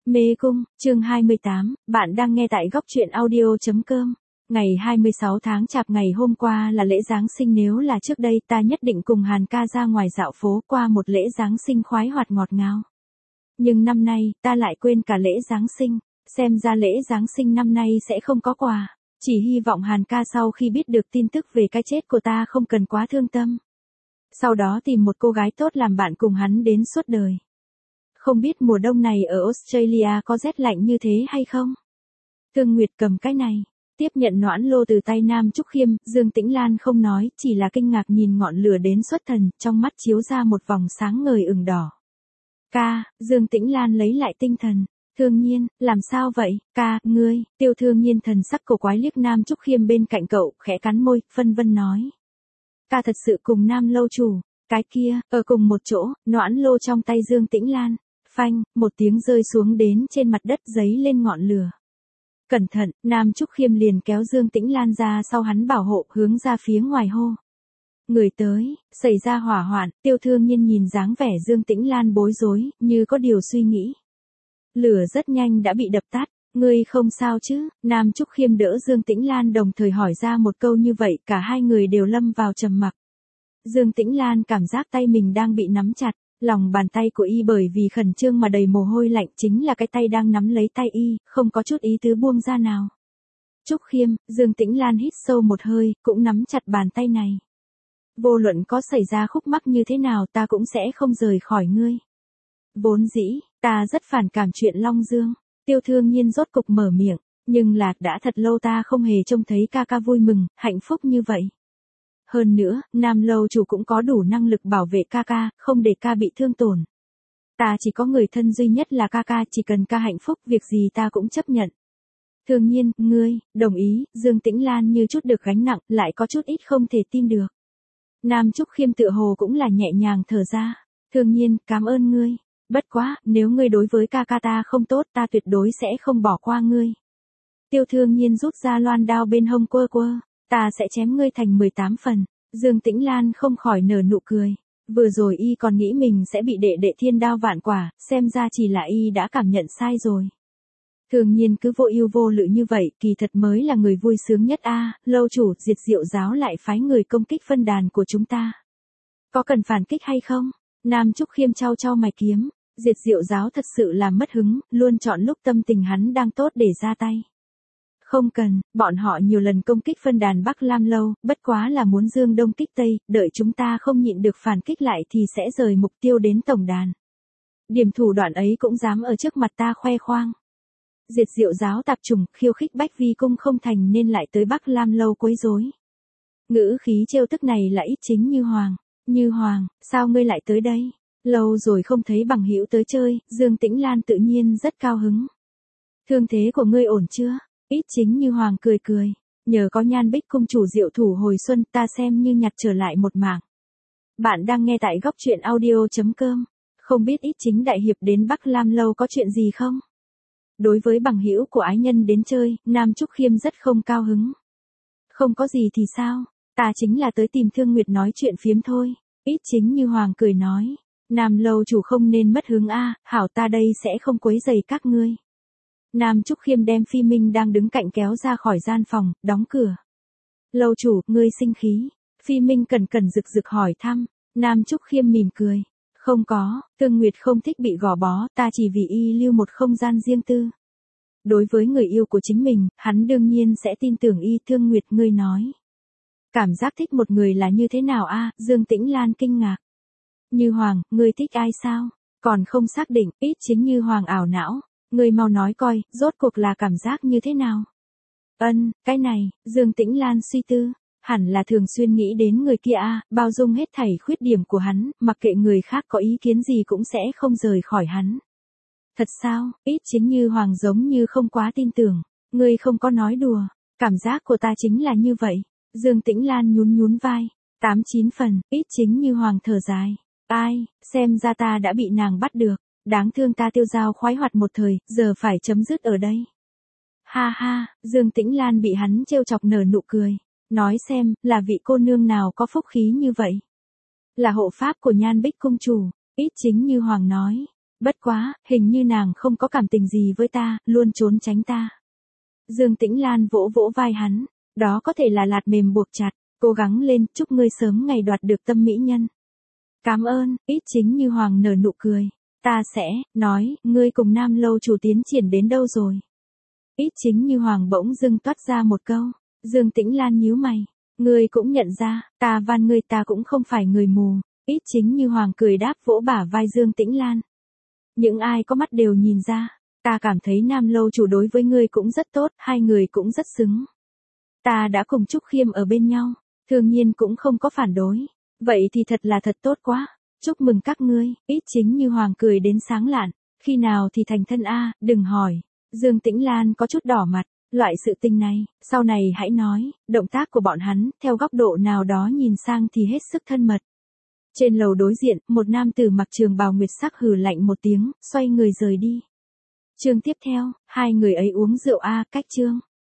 Mê cung, chương 28, bạn đang nghe tại góc truyện audio.com. Ngày 26 tháng Chạp, ngày hôm qua là lễ Giáng sinh, nếu là trước đây ta nhất định cùng Hàn ca ra ngoài dạo phố qua một lễ Giáng sinh khoái hoạt ngọt ngào. Nhưng năm nay, ta lại quên cả lễ Giáng sinh, xem ra lễ Giáng sinh năm nay sẽ không có quà. Chỉ hy vọng Hàn ca sau khi biết được tin tức về cái chết của ta không cần quá thương tâm. Sau đó tìm một cô gái tốt làm bạn cùng hắn đến suốt đời. Không biết mùa đông này ở Australia có rét lạnh như thế hay không? Thương Nguyệt cầm cái này, tiếp nhận noãn lô từ tay Nam Trúc Khiêm, Dương Tĩnh Lan không nói, chỉ là kinh ngạc nhìn ngọn lửa đến xuất thần, trong mắt chiếu ra một vòng sáng ngời ửng đỏ. Ca, Dương Tĩnh Lan lấy lại tinh thần. Thương Nhiên, làm sao vậy, ca, ngươi, Tiêu Thương Nhiên thần sắc cổ quái liếc Nam Trúc Khiêm bên cạnh cậu, khẽ cắn môi, phân vân nói. Ca thật sự cùng Nam lâu chủ, cái kia, ở cùng một chỗ, noãn lô trong tay Dương Tĩnh Lan. Phanh, một tiếng rơi xuống đến trên mặt đất, giấy lên ngọn lửa. Cẩn thận, Nam Trúc Khiêm liền kéo Dương Tĩnh Lan ra sau hắn bảo hộ, hướng ra phía ngoài hô. Người tới, xảy ra hỏa hoạn, Tiêu Thương Nhiên nhìn dáng vẻ Dương Tĩnh Lan bối rối, như có điều suy nghĩ. Lửa rất nhanh đã bị đập tắt, ngươi không sao chứ? Nam Trúc Khiêm đỡ Dương Tĩnh Lan đồng thời hỏi ra một câu như vậy, cả hai người đều lâm vào trầm mặc. Dương Tĩnh Lan cảm giác tay mình đang bị nắm chặt. Lòng bàn tay của y bởi vì khẩn trương mà đầy mồ hôi lạnh, chính là cái tay đang nắm lấy tay y, không có chút ý tứ buông ra nào. Trúc Khiêm, Dương Tĩnh Lan hít sâu một hơi, cũng nắm chặt bàn tay này. Vô luận có xảy ra khúc mắc như thế nào ta cũng sẽ không rời khỏi ngươi. Vốn dĩ, ta rất phản cảm chuyện Long Dương. Tiêu Thương Nhiên rốt cục mở miệng, nhưng là đã thật lâu ta không hề trông thấy ca ca vui mừng, hạnh phúc như vậy. Hơn nữa, Nam lâu chủ cũng có đủ năng lực bảo vệ ca ca, không để ca bị thương tổn. Ta chỉ có người thân duy nhất là ca ca, chỉ cần ca hạnh phúc, việc gì ta cũng chấp nhận. Thương Nhiên, ngươi, đồng ý, Dương Tĩnh Lan như chút được gánh nặng, lại có chút ít không thể tin được. Nam Trúc Khiêm tựa hồ cũng là nhẹ nhàng thở ra. Thương Nhiên, cảm ơn ngươi. Bất quá, nếu ngươi đối với ca ca ta không tốt, ta tuyệt đối sẽ không bỏ qua ngươi. Tiêu Thương Nhiên rút ra loan đao bên hông quơ quơ. Ta sẽ chém ngươi thành 18 phần. Dương Tĩnh Lan không khỏi nở nụ cười. Vừa rồi y còn nghĩ mình sẽ bị đệ đệ thiên đao vạn quả, xem ra chỉ là y đã cảm nhận sai rồi. Thường Nhiên cứ vô ưu vô lự như vậy, kỳ thật mới là người vui sướng nhất a. Lâu chủ, Diệt Diệu giáo lại phái người công kích phân đàn của chúng ta. Có cần phản kích hay không? Nam Trúc Khiêm chau chau mày kiếm. Diệt Diệu giáo thật sự là mất hứng, luôn chọn lúc tâm tình hắn đang tốt để ra tay. Không cần, bọn họ nhiều lần công kích phân đàn Bắc Lam Lâu, bất quá là muốn dương đông kích tây, đợi chúng ta không nhịn được phản kích lại thì sẽ rời mục tiêu đến tổng đàn. Điểm thủ đoạn ấy cũng dám ở trước mặt ta khoe khoang. Diệt Diệu giáo tạp chủng, khiêu khích Bách Vi cung không thành nên lại tới Bắc Lam Lâu quấy rối. Ngữ khí trêu tức này là ít chính Như Hoàng. Như Hoàng, sao ngươi lại tới đây? Lâu rồi không thấy bằng hữu tới chơi, Dương Tĩnh Lan tự nhiên rất cao hứng. Thương thế của ngươi ổn chưa? Ít chính Như Hoàng cười cười, nhờ có Nhan Bích cung chủ diệu thủ hồi xuân, ta xem như nhặt trở lại một mảng. Bạn đang nghe tại góc truyện audio.com. Không biết ít chính đại hiệp đến Bắc Lam Lâu có chuyện gì không? Đối với bằng hữu của ái nhân đến chơi, Nam Trúc Khiêm rất không cao hứng. Không có gì thì sao, ta chính là tới tìm Thương Nguyệt nói chuyện phiếm thôi. Ít chính Như Hoàng cười nói, Nam lâu chủ không nên mất hứng a, hảo ta đây sẽ không quấy rầy các ngươi. Nam Trúc Khiêm đem Phi Minh đang đứng cạnh kéo ra khỏi gian phòng, đóng cửa. Lâu chủ, ngươi sinh khí. Phi Minh cẩn cẩn rực rực hỏi thăm. Nam Trúc Khiêm mỉm cười. Không có, Thương Nguyệt không thích bị gò bó, ta chỉ vì y lưu một không gian riêng tư. Đối với người yêu của chính mình, hắn đương nhiên sẽ tin tưởng y. Thương Nguyệt, ngươi nói. Cảm giác thích một người là như thế nào a? Dương Tĩnh Lan kinh ngạc. Như Hoàng, ngươi thích ai sao? Còn không xác định, ít chính Như Hoàng ảo não. Ngươi mau nói coi, rốt cuộc là cảm giác như thế nào? Cái này, Dương Tĩnh Lan suy tư, hẳn là thường xuyên nghĩ đến người kia a, bao dung hết thảy khuyết điểm của hắn, mặc kệ người khác có ý kiến gì cũng sẽ không rời khỏi hắn. Thật sao? Ít chính Như Hoàng giống như không quá tin tưởng, ngươi không có nói đùa, cảm giác của ta chính là như vậy. Dương Tĩnh Lan nhún nhún vai, 8-9 phần, ít chính Như Hoàng thở dài, ai, xem ra ta đã bị nàng bắt được. Đáng thương ta tiêu giao khoái hoạt một thời, giờ phải chấm dứt ở đây. Ha ha, Dương Tĩnh Lan bị hắn trêu chọc nở nụ cười. Nói xem, là vị cô nương nào có phúc khí như vậy? Là hộ pháp của Nhan Bích cung chủ, ít chính Như Hoàng nói. Bất quá, hình như nàng không có cảm tình gì với ta, luôn trốn tránh ta. Dương Tĩnh Lan vỗ vỗ vai hắn, đó có thể là lạt mềm buộc chặt, cố gắng lên, chúc ngươi sớm ngày đoạt được tâm mỹ nhân. Cảm ơn, Ít Chính Như Hoàng nở nụ cười. Ta sẽ, nói, ngươi cùng Nam lâu chủ tiến triển đến đâu rồi? Ít Chính Như Hoàng bỗng dưng toát ra một câu. Dương Tĩnh Lan nhíu mày. Ngươi cũng nhận ra, ta van ngươi, ta cũng không phải người mù. Ít Chính Như Hoàng cười đáp, vỗ bả vai Dương Tĩnh Lan. Những ai có mắt đều nhìn ra. Ta cảm thấy Nam lâu chủ đối với ngươi cũng rất tốt, hai người cũng rất xứng. Ta đã cùng Trúc Khiêm ở bên nhau, thường nhiên cũng không có phản đối. Vậy thì thật là thật tốt quá. Chúc mừng các ngươi. Ít Chính Như Hoàng cười đến sáng lạn. Khi nào thì thành thân a, đừng hỏi. Dương Tĩnh Lan có chút đỏ mặt. Loại sự tình này, sau này hãy nói. Động tác của bọn hắn, theo góc độ nào đó nhìn sang thì hết sức thân mật. Trên lầu đối diện, một nam tử mặc trường bào nguyệt sắc hừ lạnh một tiếng, xoay người rời đi. Chương tiếp theo, hai người ấy uống rượu a, cách chương.